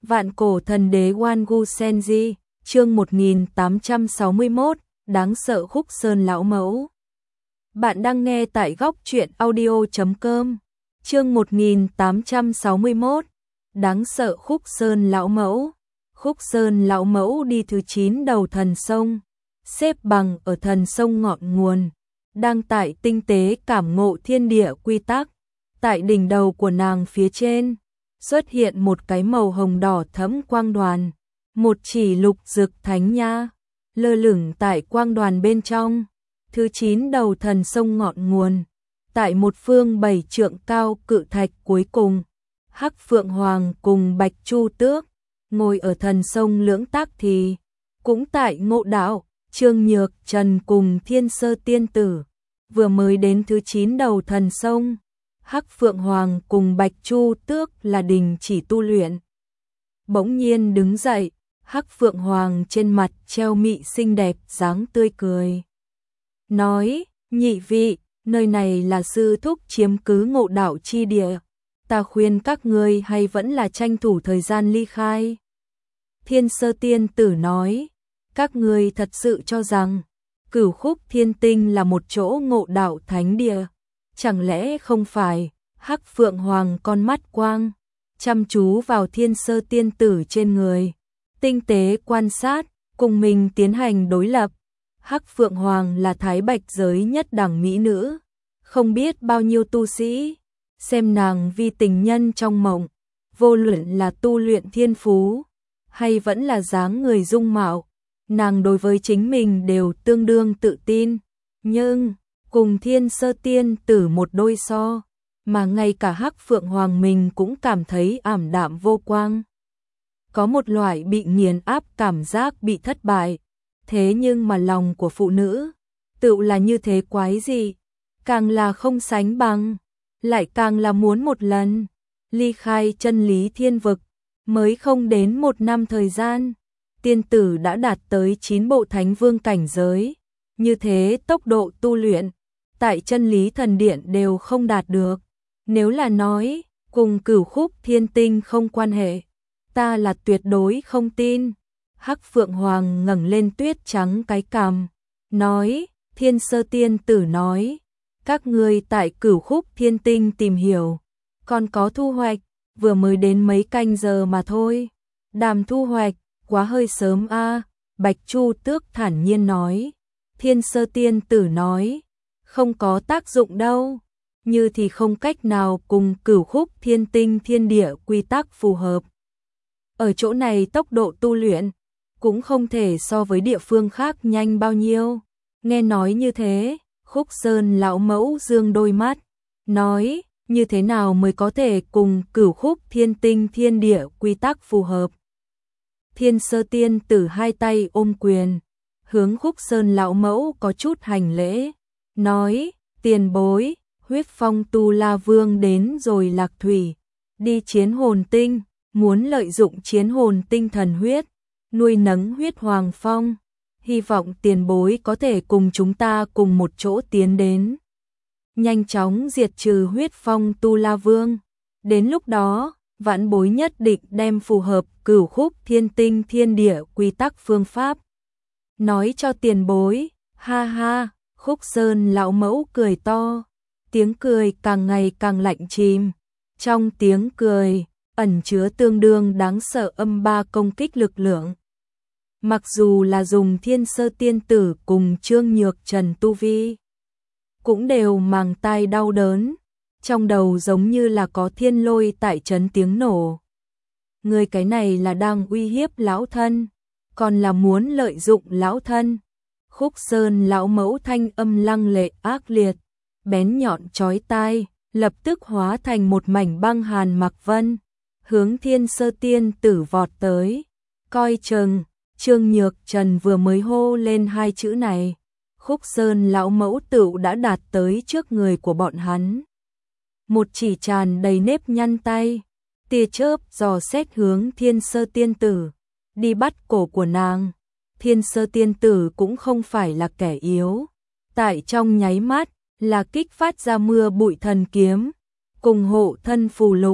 Vạn cổ thần đế Wangu Senji, chương 1861, đáng sợ Khúc Sơn lão mẫu. Bạn đang nghe tại góc truyện audio.com. Chương 1861, đáng sợ Khúc Sơn lão mẫu. Khúc Sơn lão mẫu đi thứ 9 đầu thần sông, xếp bằng ở thần sông ngọn nguồn, đang tại tinh tế cảm ngộ thiên địa quy tắc. Tại đỉnh đầu của nàng phía trên xuất hiện một cái màu hồng đỏ thẫm quang đoàn, một chỉ lục dực thánh nha lơ lửng tại quang đoàn bên trong. Thứ 9 đầu thần sông ngọn nguồn, tại một phương 7 trượng cao cự thạch cuối cùng, Hắc Phượng Hoàng cùng Bạch Chu Tước ngồi ở thần sông lưỡng tác thì cũng tại ngộ đạo. Trương Nhược Trần cùng Thiên Sơ Tiên Tử vừa mới đến thứ 9 đầu thần sông. Hắc Phượng Hoàng cùng Bạch Chu Tước là đình chỉ tu luyện. Bỗng nhiên đứng dậy, Hắc Phượng Hoàng trên mặt treo mị xinh đẹp dáng tươi cười. Nói, nhị vị, nơi này là sư thúc chiếm cứ ngộ đạo chi địa. Ta khuyên các ngươi hay vẫn là tranh thủ thời gian ly khai. Thiên Sơ Tiên Tử nói, các ngươi thật sự cho rằng Cửu Khúc Thiên Tinh là một chỗ ngộ đạo thánh địa. Chẳng lẽ không phải? Hắc Phượng Hoàng con mắt quang chăm chú vào Thiên Sơ Tiên Tử trên người, tinh tế quan sát, cùng mình tiến hành đối lập. Hắc Phượng Hoàng là thái bạch giới nhất đẳng mỹ nữ, không biết bao nhiêu tu sĩ xem nàng vi tình nhân trong mộng, vô luận là tu luyện thiên phú hay vẫn là dáng người dung mạo, nàng đối với chính mình đều tương đương tự tin. Nhưng cùng Thiên Sơ Tiên Tử một đôi so, mà ngay cả Hắc Phượng Hoàng mình cũng cảm thấy ảm đạm vô quang. Có một loại bị nghiền áp cảm giác bị thất bại. Thế nhưng mà lòng của phụ nữ tự là như thế quái dị, càng là không sánh bằng, lại càng là muốn một lần ly khai chân lý thiên vực. Mới không đến 1 năm thời gian, tiên tử đã đạt tới 9 bộ thánh vương cảnh giới. Như thế tốc độ tu luyện tại chân lý thần điện đều không đạt được. Nếu là nói cùng Cửu Khúc Thiên Tinh không quan hệ, ta là tuyệt đối không tin. Hắc Phượng Hoàng ngẩng lên tuyết trắng cái cằm, nói, Thiên Sơ Tiên Tử nói, các ngươi tại Cửu Khúc Thiên Tinh tìm hiểu, còn có thu hoạch, vừa mới đến mấy canh giờ mà thôi. Đàm thu hoạch, quá hơi sớm a. Bạch Chu Tước thản nhiên nói. Thiên Sơ Tiên Tử nói, không có tác dụng đâu, như thì không cách nào cùng Cửu Khúc Thiên Tinh thiên địa quy tắc phù hợp. Ở chỗ này tốc độ tu luyện cũng không thể so với địa phương khác nhanh bao nhiêu. Nghe nói như thế, Khúc Sơn lão mẫu dương đôi mắt, nói, như thế nào mới có thể cùng Cửu Khúc Thiên Tinh thiên địa quy tắc phù hợp. Thiên Sơ Tiên Tử hai tay ôm quyền, hướng Khúc Sơn lão mẫu có chút hành lễ, nói, tiền bối, Huyết Phong Tu La Vương đến rồi Lạc Thủy, đi chiến hồn tinh, muốn lợi dụng chiến hồn tinh thần huyết, nuôi nấng huyết hoàng phong, hy vọng tiền bối có thể cùng chúng ta cùng một chỗ tiến đến. Nhanh chóng diệt trừ Huyết Phong Tu La Vương, đến lúc đó, vãn bối nhất định đem phù hợp Cửu Khúc Thiên Tinh thiên địa quy tắc phương pháp nói cho tiền bối. Ha ha, Khúc Sơn lão mẫu cười to, tiếng cười càng ngày càng lạnh chìm, trong tiếng cười ẩn chứa tương đương đáng sợ âm ba công kích lực lượng. Mặc dù là dùng Thiên Sơ Tiên Tử cùng Trương Nhược Trần tu vi, cũng đều màng tai đau đớn, trong đầu giống như là có thiên lôi tại chấn tiếng nổ. Người cái này là đang uy hiếp lão thân, còn là muốn lợi dụng lão thân. Khúc Sơn lão mẫu thanh âm lăng lệ ác liệt, bén nhọn chói tai, lập tức hóa thành một mảnh băng hàn mặc vân, hướng Thiên Sơ Tiên Tử vọt tới. Coi chừng, Trương Nhược Trần vừa mới hô lên hai chữ này, Khúc Sơn lão mẫu tựu đã đạt tới trước người của bọn hắn. Một chỉ tràn đầy nếp nhăn tay, tia chớp dò xét hướng Thiên Sơ Tiên Tử, đi bắt cổ của nàng. Thiên Sơ Tiên Tử cũng không phải là kẻ yếu, tại trong nháy mắt là kích phát ra mưa bụi thần kiếm, cùng hộ thân phù lục,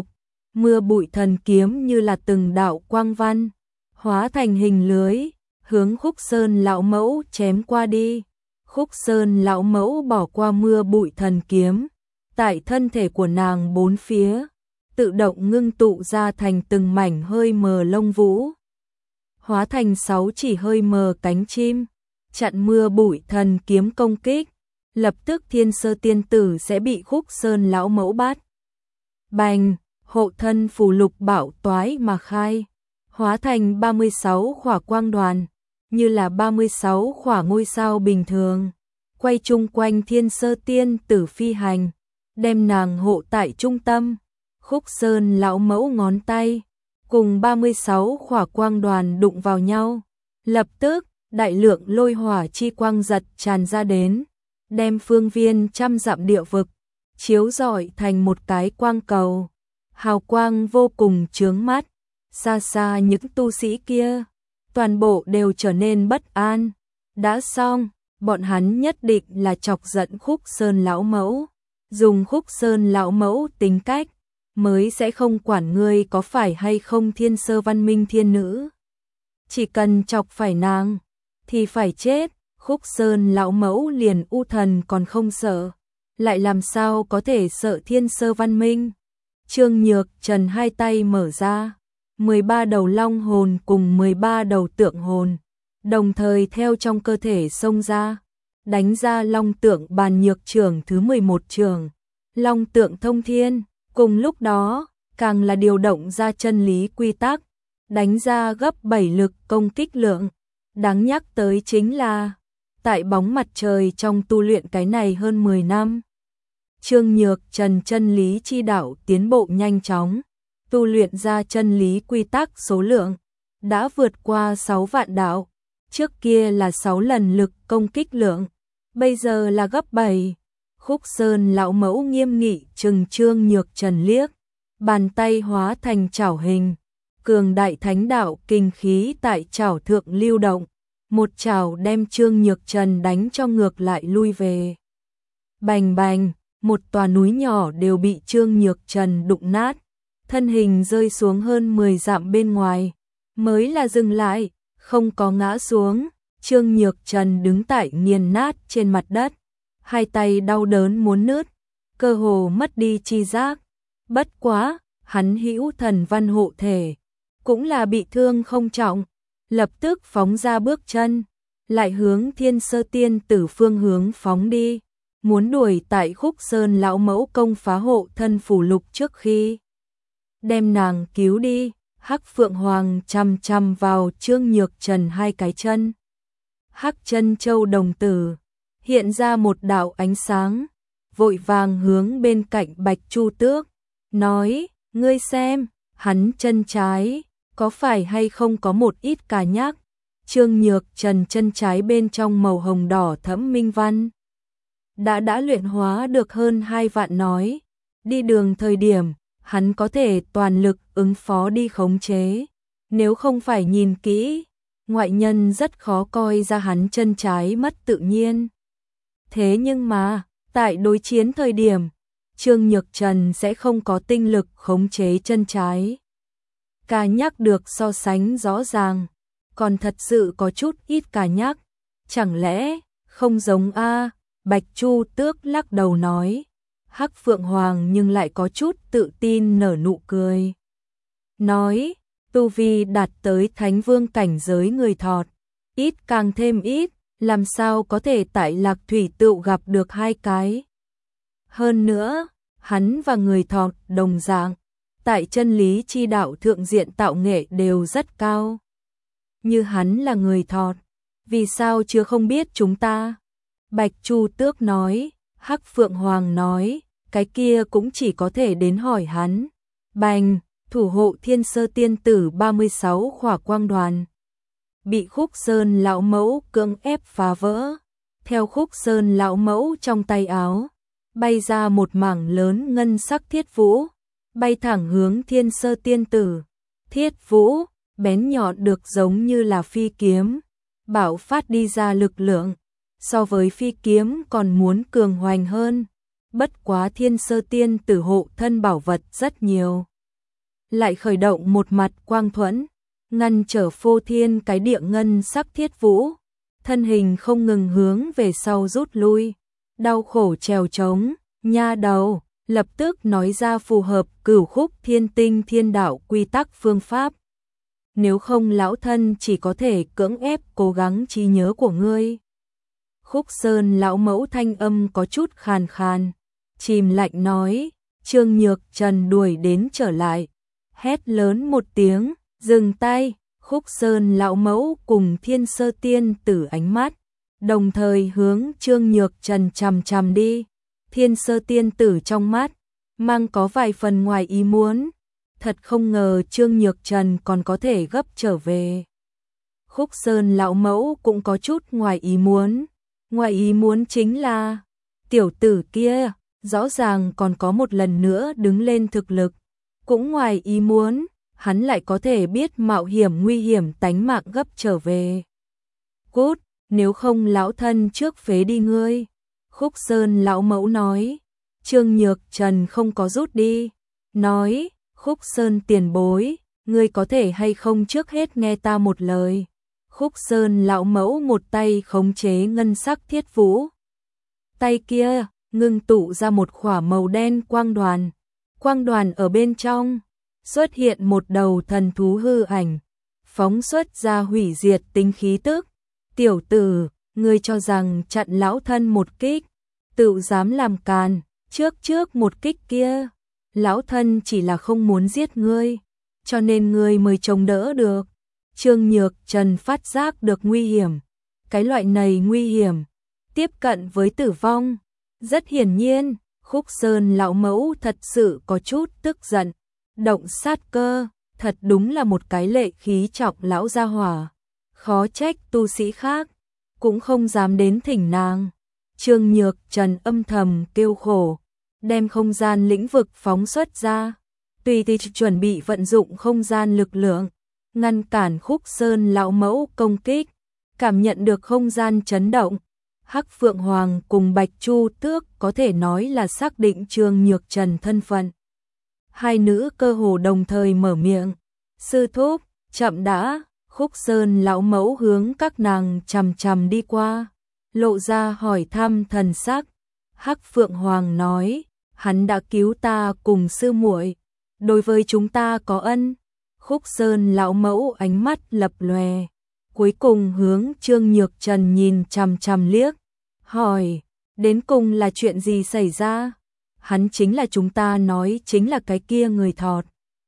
mưa bụi thần kiếm như là từng đạo quang văn, hóa thành hình lưới, hướng Khúc Sơn lão mẫu chém qua đi. Khúc Sơn lão mẫu bỏ qua mưa bụi thần kiếm, tại thân thể của nàng bốn phía, tự động ngưng tụ ra thành từng mảnh hơi mờ lông vũ, hóa thành 6 chỉ hơi mờ cánh chim, chặn mưa bụi thần kiếm công kích. Lập tức Thiên Sơ tiên tử sẽ bị Khúc Sơn lão mẫu bắt. Bành, hộ thân phù lục bảo toái mà khai, hóa thành 36 khỏa quang đoàn, như là 36 khỏa ngôi sao bình thường, quay chung quanh Thiên Sơ tiên tử phi hành, đem nàng hộ tại trung tâm. Khúc Sơn lão mẫu ngón tay cùng 36 khỏa quang đoàn đụng vào nhau, lập tức đại lượng lôi hỏa chi quang giật tràn ra đến, đem phương viên trăm dặm địa vực chiếu rọi thành một cái quang cầu, hào quang vô cùng chướng mắt. Xa xa những tu sĩ kia, toàn bộ đều trở nên bất an. Đã xong, bọn hắn nhất định là chọc giận Khúc Sơn lão mẫu, dùng Khúc Sơn lão mẫu tính cách, mới sẽ không quản ngươi có phải hay không Thiên Sơ văn minh thiên nữ. Chỉ cần chọc phải nàng, thì phải chết. Khúc Sơn lão mẫu liền u thần còn không sợ, lại làm sao có thể sợ Thiên Sơ văn minh. Trương Nhược Trần hai tay mở ra, 13 đầu long hồn cùng 13 đầu tượng hồn, đồng thời theo trong cơ thể xông ra, đánh ra long tượng bàn nhược trưởng thứ 11 trường, long tượng thông thiên. Cùng lúc đó, càng là điều động ra chân lý quy tắc, đánh ra gấp 7 lực công kích lượng. Đáng nhắc tới chính là, tại bóng mặt trời trong tu luyện cái này hơn 10 năm, Trương Nhược Trần chân lý chi đạo tiến bộ nhanh chóng, tu luyện ra chân lý quy tắc số lượng đã vượt qua 6 vạn đạo, trước kia là 6 lần lực công kích lượng, bây giờ là gấp 7. Khúc Sơn lão mẫu nghiêm nghị trừng Trương Nhược Trần liếc, bàn tay hóa thành chảo hình, cường đại thánh đạo kinh khí tại chảo thượng lưu động, một chảo đem Trương Nhược Trần đánh cho ngược lại lui về. Bành bành, một tòa núi nhỏ đều bị Trương Nhược Trần đụng nát, thân hình rơi xuống hơn 10 dặm bên ngoài, mới là dừng lại, không có ngã xuống. Trương Nhược Trần đứng tại nghiền nát trên mặt đất, hai tay đau đớn muốn nứt, cơ hồ mất đi chi giác. Bất quá, hắn hữu thần văn hộ thể, cũng là bị thương không trọng, lập tức phóng ra bước chân, lại hướng Thiên Sơ tiên tử phương hướng phóng đi, muốn đuổi tại Khúc Sơn lão mẫu công phá hộ thân phù lục trước khi đem nàng cứu đi. Hắc Phượng Hoàng chăm chăm vào Trương Nhược Trần hai cái chân. Hắc Chân Châu đồng tử hiện ra một đạo ánh sáng, vội vàng hướng bên cạnh Bạch Chu Tước, nói, ngươi xem, hắn chân trái, có phải hay không có một ít cà nhắc. Trương Nhược Trần chân trái bên trong màu hồng đỏ thẫm minh văn, đã luyện hóa được hơn 2 vạn nói, đi đường thời điểm, hắn có thể toàn lực ứng phó đi khống chế, nếu không phải nhìn kỹ, ngoại nhân rất khó coi ra hắn chân trái mất tự nhiên. Thế nhưng mà, tại đối chiến thời điểm, Trương Nhược Trần sẽ không có tinh lực khống chế chân trái. Cà nhắc được so sánh rõ ràng, còn thật sự có chút ít cà nhắc, chẳng lẽ không giống a? Bạch Chu Tước lắc đầu nói. Hắc Phượng Hoàng nhưng lại có chút tự tin nở nụ cười, nói, tu vi đạt tới Thánh Vương cảnh giới người Thọt, ít càng thêm ít, làm sao có thể tại Lạc Thủy Tựu gặp được hai cái. Hơn nữa, hắn và người Thọt đồng dạng, tại chân lý chi đạo thượng diện tạo nghệ đều rất cao. Như hắn là người Thọt, vì sao chưa không biết chúng ta? Bạch Chu Tước nói. Hắc Phượng Hoàng nói, cái kia cũng chỉ có thể đến hỏi hắn. Bành, thủ hộ Thiên Sơ tiên tử 36 khỏa quang đoàn, bị Khúc Sơn lão mẫu cưỡng ép phá vỡ. Theo Khúc Sơn lão mẫu trong tay áo, bay ra một mảng lớn ngân sắc thiết vũ, bay thẳng hướng Thiên Sơ tiên tử. Thiết vũ, bén nhọn được giống như là phi kiếm, bạo phát đi ra lực lượng, so với phi kiếm còn muốn cường hoành hơn. Bất quá Thiên Sơ tiên tử hộ thân bảo vật rất nhiều, lại khởi động một mặt quang thuẫn, ngăn trở phô thiên cái địa ngân sắc thiết vũ, thân hình không ngừng hướng về sau rút lui, đau khổ trèo trống, nha đầu, lập tức nói ra phù hợp Cửu Khúc Thiên Tinh Thiên Đạo quy tắc phương pháp. Nếu không lão thân chỉ có thể cưỡng ép cố gắng trí nhớ của ngươi. Khúc Sơn lão mẫu thanh âm có chút khàn khàn, chìm lạnh nói, Trương Nhược Trần đuổi đến trở lại, hét lớn một tiếng, dừng tay. Khúc Sơn lão mẫu cùng Thiên Sơ Tiên Tử ánh mắt đồng thời hướng Trương Nhược Trần chằm chằm đi. Thiên Sơ Tiên Tử trong mắt mang có vài phần ngoài ý muốn, thật không ngờ Trương Nhược Trần còn có thể gấp trở về. Khúc Sơn lão mẫu cũng có chút ngoài ý muốn chính là tiểu tử kia rõ ràng còn có một lần nữa đứng lên thực lực, cũng ngoài ý muốn hắn lại có thể biết mạo hiểm nguy hiểm tánh mạng gấp trở về. Cút, nếu không lão thân trước phế đi ngươi. Khúc Sơn lão mẫu nói. Trương Nhược Trần không có rút đi, nói, Khúc Sơn tiền bối, ngươi có thể hay không trước hết nghe ta một lời. Khúc Sơn lão mẫu một tay khống chế ngân sắc thiết vũ, tay kia ngưng tụ ra một khỏa màu đen quang đoàn ở bên trong xuất hiện một đầu thần thú hư ảnh, phóng xuất ra hủy diệt tính khí tức. Tiểu tử, ngươi cho rằng chặn lão thân một kích, tự dám làm càn, trước một kích kia, lão thân chỉ là không muốn giết ngươi, cho nên ngươi mới chống đỡ được. Trương Nhược Trần phát giác được nguy hiểm, cái loại này nguy hiểm, tiếp cận với tử vong. Rất hiển nhiên, Khúc Sơn lão mẫu thật sự có chút tức giận, động sát cơ, thật đúng là một cái lệ khí trọng lão gia hỏa. Khó trách tu sĩ khác cũng không dám đến thỉnh nàng. Trương Nhược Trần âm thầm kêu khổ, đem không gian lĩnh vực phóng xuất ra, tùy thì chuẩn bị vận dụng không gian lực lượng, ngăn cản Khúc Sơn lão mẫu công kích. Cảm nhận được không gian chấn động, Hắc Phượng Hoàng cùng Bạch Chu Tước có thể nói là xác định Trương Nhược Trần thân phận. Hai nữ cơ hồ đồng thời mở miệng, sư thúc, chậm đã. Khúc Sơn lão mẫu hướng các nàng chằm chằm đi qua, lộ ra hỏi thăm thần sắc. Hắc Phượng Hoàng nói, hắn đã cứu ta cùng sư muội, đối với chúng ta có ân. Khúc Sơn lão mẫu ánh mắt lập lòe, cuối cùng hướng Trương Nhược Trần nhìn chằm chằm liếc, hỏi, đến cùng là chuyện gì xảy ra? Hắn chính là chúng ta nói chính là cái kia người thọt.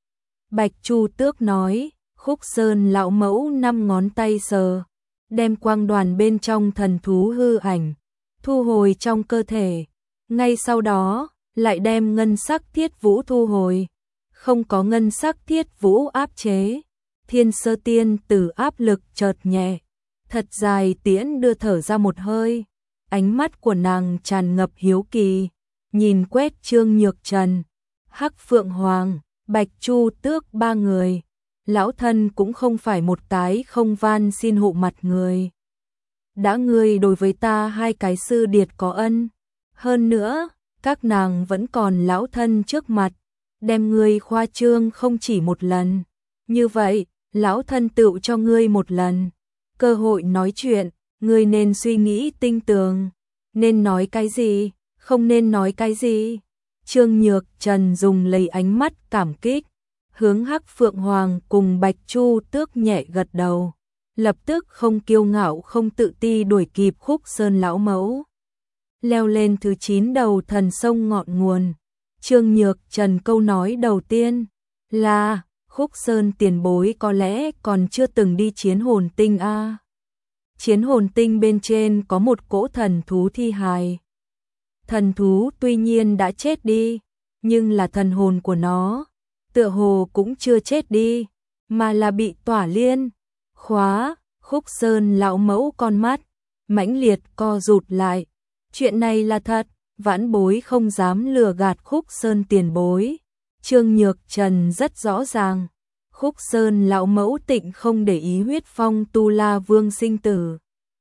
Bạch Chu Tước nói. Khúc Sơn lão mẫu 5 ngón tay sờ, đem quang đoàn bên trong thần thú hư ảnh thu hồi trong cơ thể, ngay sau đó lại đem ngân sắc thiết vũ thu hồi. Không có ngân sắc thiết vũ áp chế, Thiên Sơ Tiên Tử áp lực chợt nhẹ, thật dài tiễn đưa thở ra một hơi, ánh mắt của nàng tràn ngập hiếu kỳ, nhìn quét Trương Nhược Trần, Hắc Phượng Hoàng, Bạch Chu Tước ba người. Lão thân cũng không phải một cái không van xin hộ mặt người. Đã ngươi đối với ta hai cái sư điệt có ân, hơn nữa, các nàng vẫn còn lão thân trước mặt, đem ngươi khoa trương không chỉ một lần. Như vậy, lão thân tựu cho ngươi một lần cơ hội nói chuyện, ngươi nên suy nghĩ tinh tường, nên nói cái gì, không nên nói cái gì. Trương Nhược Trần dùng lấy ánh mắt cảm kích, hướng Hắc Phượng Hoàng cùng Bạch Chu Tước nhẹ gật đầu, lập tức không kiêu ngạo không tự ti đuổi kịp Khúc Sơn lão mẫu, leo lên thứ 9 đầu thần sông ngọn nguồn. Trương Nhược Trần câu nói đầu tiên là, Khúc Sơn tiền bối có lẽ còn chưa từng đi Chiến Hồn Tinh a. Chiến Hồn Tinh bên trên có một cỗ thần thú thi hài. Thần thú tuy nhiên đã chết đi, nhưng là thần hồn của nó tựa hồ cũng chưa chết đi, mà là bị tỏa liên khóa. Khúc Sơn lão mẫu con mắt mãnh liệt co rụt lại. Chuyện này là thật, vãn bối không dám lừa gạt Khúc Sơn tiền bối. Trương Nhược Trần rất rõ ràng, Khúc Sơn lão mẫu tịnh không để ý huyết phong tu la vương sinh tử.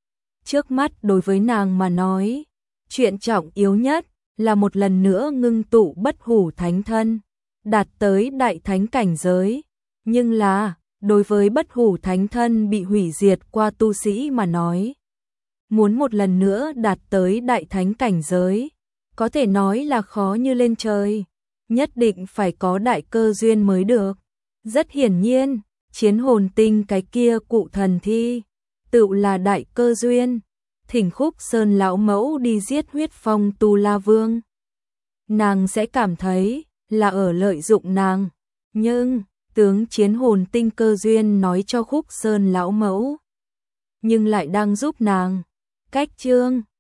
Trước mắt đối với nàng mà nói, chuyện trọng yếu nhất là một lần nữa ngưng tụ bất hủ thánh thân. đạt tới đại thánh cảnh giới, nhưng là, đối với bất hủ thánh thân bị hủy diệt qua tu sĩ mà nói, muốn một lần nữa đạt tới đại thánh cảnh giới, có thể nói là khó như lên trời, nhất định phải có đại cơ duyên mới được. Rất hiển nhiên, chiến hồn tinh cái kia cụ thần thi, tựu là đại cơ duyên, thỉnh Khúc Sơn lão mẫu đi giết huyết phong tu la vương. Nàng sẽ cảm thấy là ở lợi dụng nàng, nhưng tướng chiến hồn tinh cơ duyên nói cho Khúc Sơn lão mẫu, nhưng lại đang giúp nàng. Cách chương